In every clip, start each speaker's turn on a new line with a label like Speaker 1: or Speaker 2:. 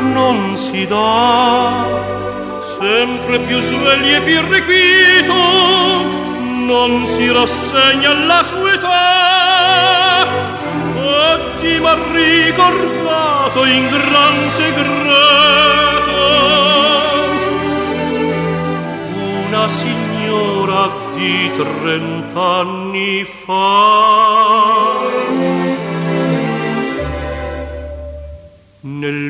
Speaker 1: non si dà, sempre più svegli e più irrequieto, non si rassegna alla sua età. Oggi m'ha ricordato in gran segreto una signora di 30 anni fa. Nel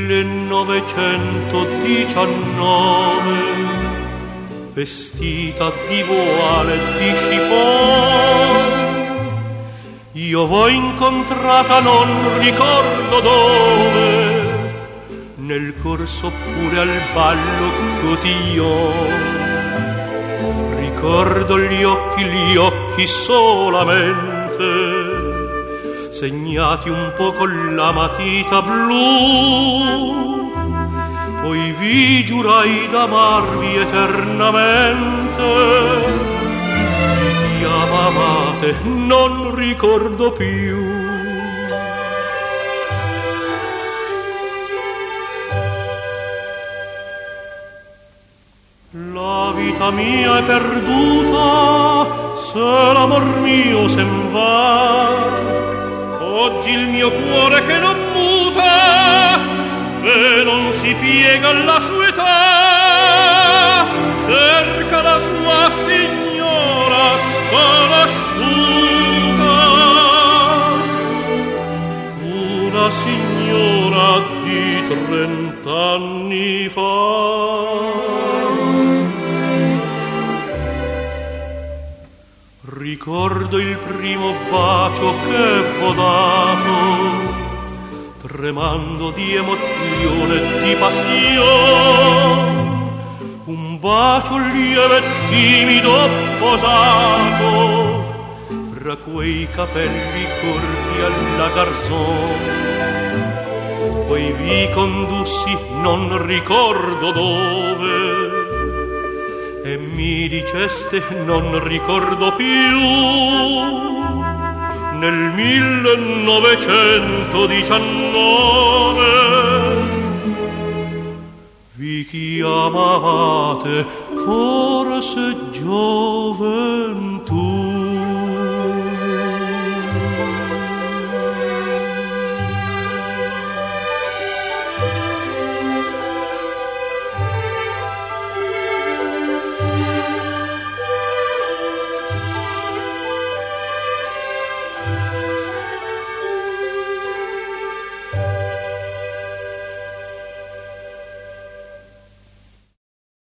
Speaker 1: 1919, vestita di voile di chiffon, io v'ho incontrata non ricordo dove, nel corso oppure al ballo cotillon. Ricordo gli occhi solamente, segnati un po' con la matita blu. Poi vi giurai d'amarvi eternamente. Mi chiamavate, non ricordo più. La vita mia è perduta, se l'amor mio se'n va. Oggi il mio cuore che non muta e non si piega alla sua età, cerca la sua signora sconosciuta, una signora di 30 anni fa. Ricordo il primo bacio che v'ho dato, tremando di emozione e di passione, un bacio lieve e timido posato fra quei capelli corti alla garzone. Poi vi condussi non ricordo dove e mi diceste non ricordo più. Nel 1919 vi chiamavate forse gioventù.